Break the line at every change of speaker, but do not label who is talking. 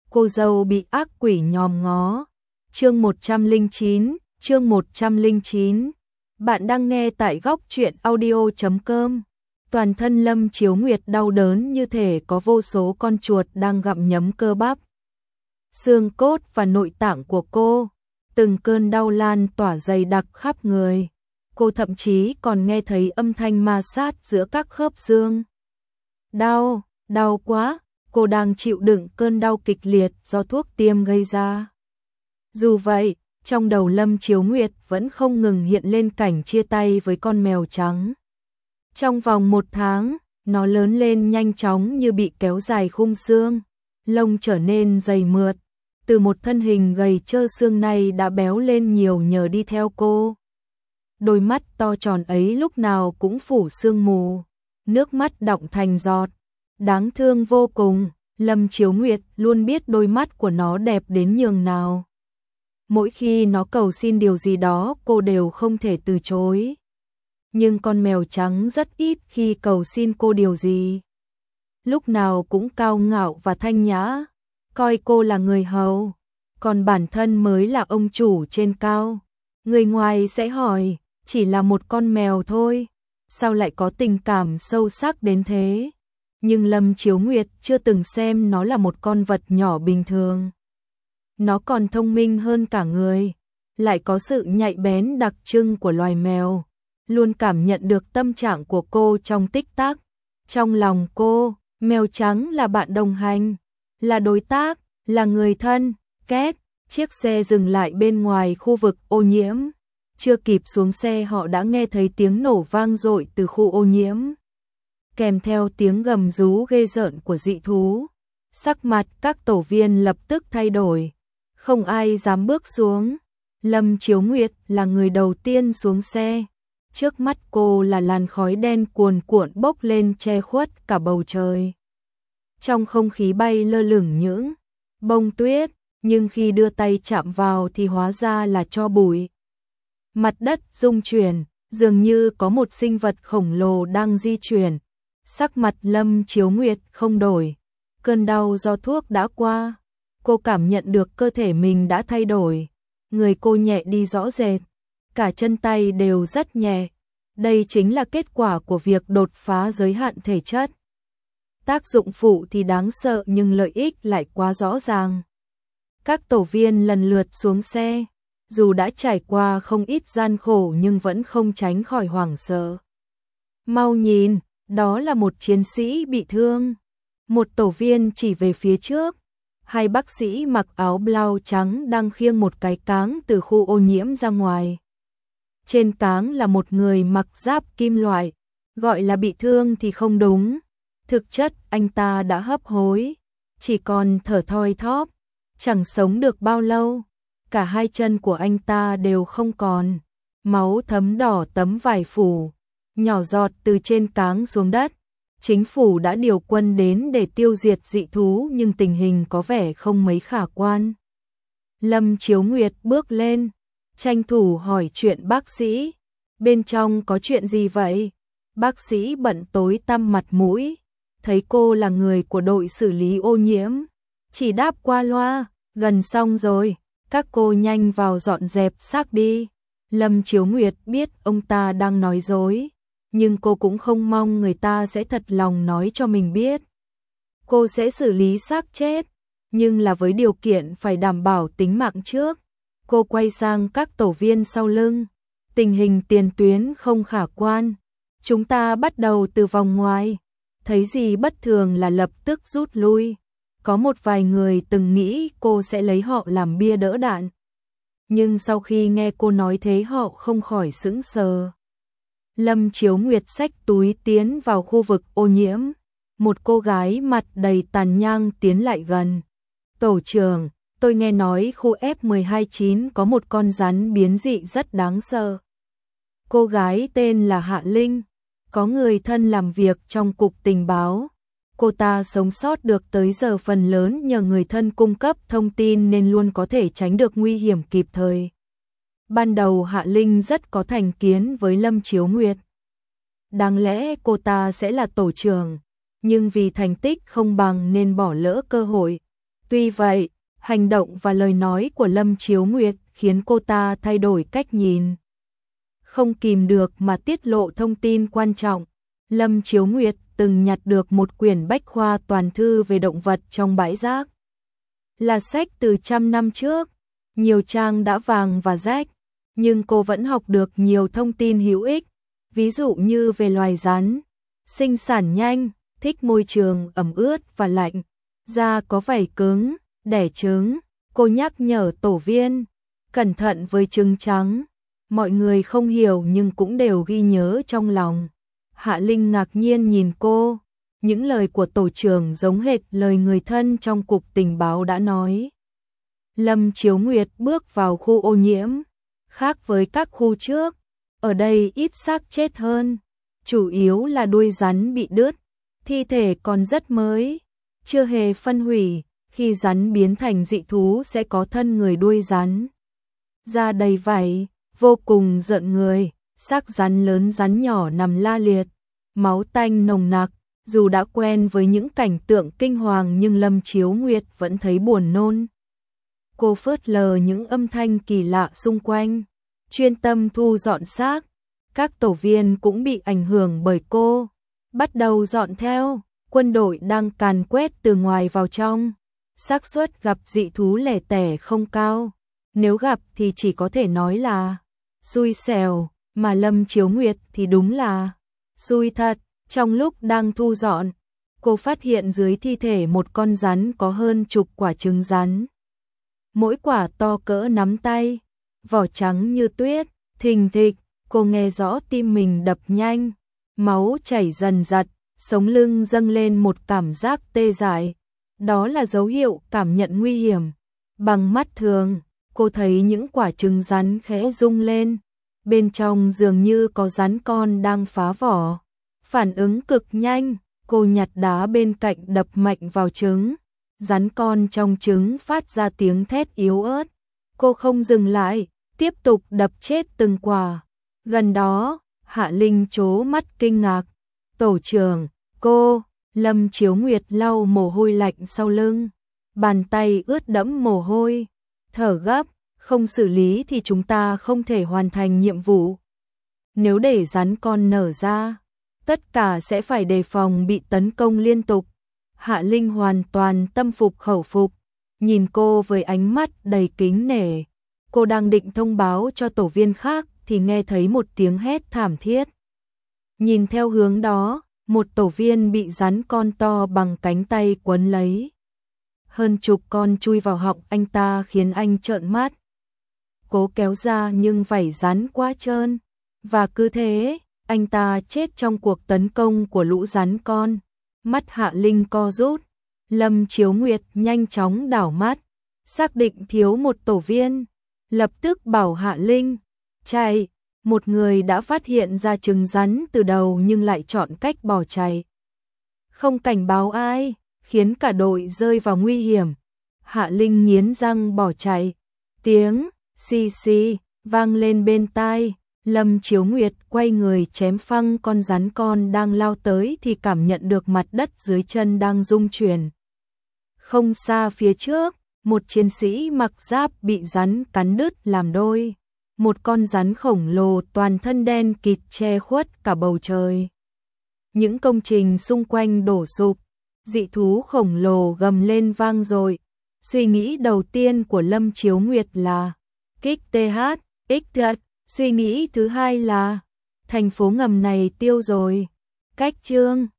cô dâu bị ác quỷ nhòm ngó. Chương 109. Bạn đang nghe tại góc truyện audio.com. Toàn thân Lâm Chiếu Nguyệt đau đớn như thể có vô số con chuột đang gặm nhấm cơ bắp, xương cốt và nội tạng của cô. Từng cơn đau lan tỏa dày đặc khắp người. Cô thậm chí còn nghe thấy âm thanh ma sát giữa các khớp xương. Đau quá, cô đang chịu đựng cơn đau kịch liệt do thuốc tiêm gây ra. Dù vậy, trong đầu Lâm Chiếu Nguyệt vẫn không ngừng hiện lên cảnh chia tay với con mèo trắng. Trong vòng 1 tháng, nó lớn lên nhanh chóng như bị kéo dài khung xương, lông trở nên dày mượt. Từ một thân hình gầy trơ xương này đã béo lên nhiều nhờ đi theo cô. Đôi mắt to tròn ấy lúc nào cũng phủ sương mù, nước mắt đọng thành giọt, đáng thương vô cùng. Lâm Chiếu Nguyệt luôn biết đôi mắt của nó đẹp đến nhường nào. Mỗi khi nó cầu xin điều gì đó cô đều không thể từ chối. Nhưng con mèo trắng rất ít khi cầu xin cô điều gì. Lúc nào cũng cao ngạo và thanh nhã, coi cô là người hầu, còn bản thân mới là ông chủ trên cao. Người ngoài sẽ hỏi, chỉ là một con mèo thôi, sao lại có tình cảm sâu sắc đến thế? Nhưng Lâm Chiếu Nguyệt chưa từng xem nó là một con vật nhỏ bình thường. Nó còn thông minh hơn cả người, lại có sự nhạy bén đặc trưng của loài mèo, luôn cảm nhận được tâm trạng của cô trong tích tắc. Trong lòng cô, mèo trắng là bạn đồng hành, là đối tác, là người thân. Két, chiếc xe dừng lại bên ngoài khu vực ô nhiễm. Chưa kịp xuống xe họ đã nghe thấy tiếng nổ vang dội từ khu ô nhiễm, kèm theo tiếng gầm rú ghê rợn của dị thú. Sắc mặt các tổ viên lập tức thay đổi, không ai dám bước xuống. Lâm Chiếu Nguyệt là người đầu tiên xuống xe. Trước mắt cô là làn khói đen cuồn cuộn bốc lên che khuất cả bầu trời. Trong không khí bay lơ lửng những bông tuyết, nhưng khi đưa tay chạm vào thì hóa ra là tro bụi. Mặt đất rung chuyển, dường như có một sinh vật khổng lồ đang di chuyển. Sắc mặt Lâm Chiếu Nguyệt không đổi. Cơn đau do thuốc đã qua. Cô cảm nhận được cơ thể mình đã thay đổi. Người cô nhẹ đi rõ rệt. Cả chân tay đều rất nhẹ. Đây chính là kết quả của việc đột phá giới hạn thể chất. Tác dụng phụ thì đáng sợ nhưng lợi ích lại quá rõ ràng. Các tổ viên lần lượt xuống xe. Dù đã trải qua không ít gian khổ nhưng vẫn không tránh khỏi hoảng sợ. Mau nhìn, đó là một chiến sĩ bị thương. Một tổ viên chỉ về phía trước. 2 bác sĩ mặc áo blau trắng đang khiêng một cái cáng từ khu ô nhiễm ra ngoài. Trên cáng là một người mặc giáp kim loại. Gọi là bị thương thì không đúng. Thực chất anh ta đã hấp hối, chỉ còn thở thoi thóp, chẳng sống được bao lâu. Cả 2 chân của anh ta đều không còn, máu thấm đỏ tấm vải phủ, nhỏ giọt từ trên cáng xuống đất. Chính phủ đã điều quân đến để tiêu diệt dị thú nhưng tình hình có vẻ không mấy khả quan. Lâm Chiếu Nguyệt bước lên, tranh thủ hỏi chuyện bác sĩ. Bên trong có chuyện gì vậy? Bác sĩ bận tối tăm mặt mũi, thấy cô là người của đội xử lý ô nhiễm, chỉ đáp qua loa, gần xong rồi, các cô nhanh vào dọn dẹp xác đi. Lâm Chiếu Nguyệt biết ông ta đang nói dối, nhưng cô cũng không mong người ta sẽ thật lòng nói cho mình biết. Cô sẽ xử lý xác chết, nhưng là với điều kiện phải đảm bảo tính mạng trước. Cô quay sang các tổ viên sau lưng. Tình hình tiền tuyến không khả quan. Chúng ta bắt đầu từ vòng ngoài. Thấy gì bất thường là lập tức rút lui. Có một vài người từng nghĩ cô sẽ lấy họ làm bia đỡ đạn. Nhưng sau khi nghe cô nói thế họ không khỏi sững sờ. Lâm Chiếu Nguyệt xách túi tiến vào khu vực ô nhiễm. Một cô gái mặt đầy tàn nhang tiến lại gần. Tổ trưởng, tôi nghe nói khu F129 có một con rắn biến dị rất đáng sợ. Cô gái tên là Hạ Linh, có người thân làm việc trong cục tình báo. Cô ta sống sót được tới giờ phần lớn nhờ người thân cung cấp thông tin nên luôn có thể tránh được nguy hiểm kịp thời. Ban đầu Hạ Linh rất có thành kiến với Lâm Chiếu Nguyệt. Đáng lẽ cô ta sẽ là tổ trưởng, nhưng vì thành tích không bằng nên bỏ lỡ cơ hội. Tuy vậy, hành động và lời nói của Lâm Chiếu Nguyệt khiến cô ta thay đổi cách nhìn. Không kìm được mà tiết lộ thông tin quan trọng. Lâm Chiếu Nguyệt từng nhặt được một quyển bách khoa toàn thư về động vật trong bãi rác. Là sách từ trăm năm trước, nhiều trang đã vàng và rách, nhưng cô vẫn học được nhiều thông tin hữu ích, ví dụ như về loài rắn, sinh sản nhanh, thích môi trường ẩm ướt và lạnh, da có vảy cứng, đẻ trứng. Cô nhắc nhở tổ viên, cẩn thận với trứng trắng. Mọi người không hiểu nhưng cũng đều ghi nhớ trong lòng. Hạ Linh ngạc nhiên nhìn cô, những lời của tổ trưởng giống hệt lời người thân trong cục tình báo đã nói. Lâm Chiếu Nguyệt bước vào khu ô nhiễm, khác với các khu trước, ở đây ít xác chết hơn, chủ yếu là đuôi rắn bị đứt, thi thể còn rất mới, chưa hề phân hủy. Khi rắn biến thành dị thú sẽ có thân người đuôi rắn, da đầy vảy, vô cùng rợn người. Xác rắn lớn rắn nhỏ nằm la liệt, máu tanh nồng nặc. Dù đã quen với những cảnh tượng kinh hoàng nhưng Lâm Chiếu Nguyệt vẫn thấy buồn nôn. Cô phớt lờ những âm thanh kỳ lạ xung quanh, chuyên tâm thu dọn xác. Các tổ viên cũng bị ảnh hưởng bởi cô, bắt đầu dọn theo. Quân đội đang càn quét từ ngoài vào trong. Xác suất gặp dị thú lẻ tẻ không cao, nếu gặp thì chỉ có thể nói là xui xẻo, mà Lâm Chiếu Nguyệt thì đúng là xui thật. Trong lúc đang thu dọn, cô phát hiện dưới thi thể một con rắn có hơn chục quả trứng rắn. Mỗi quả to cỡ nắm tay, vỏ trắng như tuyết. Thình thịch, cô nghe rõ tim mình đập nhanh, máu chảy dần dật, sống lưng dâng lên một cảm giác tê dại. Đó là dấu hiệu cảm nhận nguy hiểm. Bằng mắt thường, cô thấy những quả trứng rắn khẽ rung lên. Bên trong dường như có rắn con đang phá vỏ. Phản ứng cực nhanh, cô nhặt đá bên cạnh đập mạnh vào trứng. Rắn con trong trứng phát ra tiếng thét yếu ớt. Cô không dừng lại, tiếp tục đập chết từng quả. Gần đó, Hạ Linh trố mắt kinh ngạc. Tổ trưởng, cô... Lâm Chiếu Nguyệt lau mồ hôi lạnh sau lưng, bàn tay ướt đẫm mồ hôi, thở gấp, không xử lý thì chúng ta không thể hoàn thành nhiệm vụ. Nếu để rắn con nở ra, tất cả sẽ phải đề phòng bị tấn công liên tục. Hạ Linh hoàn toàn tâm phục khẩu phục, nhìn cô với ánh mắt đầy kính nể. Cô đang định thông báo cho tổ viên khác thì nghe thấy một tiếng hét thảm thiết. Nhìn theo hướng đó, một tổ viên bị rắn con to bằng cánh tay quấn lấy. Hơn chục con chui vào họng anh ta khiến anh trợn mắt. Cố kéo ra nhưng vảy rắn quá trơn. Và cứ thế, anh ta chết trong cuộc tấn công của lũ rắn con. Mắt Hạ Linh co rút. Lâm Chiếu Nguyệt nhanh chóng đảo mắt, xác định thiếu một tổ viên. Lập tức bảo Hạ Linh, chạy. Một người đã phát hiện ra trứng rắn từ đầu nhưng lại chọn cách bỏ chạy. Không cảnh báo ai, khiến cả đội rơi vào nguy hiểm. Hạ Linh nghiến răng bỏ chạy. Tiếng xì xì vang lên bên tai. Lâm Chiếu Nguyệt quay người chém phăng con rắn con đang lao tới thì cảm nhận được mặt đất dưới chân đang rung chuyển. Không xa phía trước, một chiến sĩ mặc giáp bị rắn cắn đứt làm đôi. Một con rắn khổng lồ toàn thân đen kịt che khuất cả bầu trời. Những công trình xung quanh đổ sụp, dị thú khổng lồ gầm lên vang dội. Suy nghĩ đầu tiên của Lâm Chiếu Nguyệt là kích TH, X. Suy nghĩ thứ hai là thành phố ngầm này tiêu rồi. Cách chương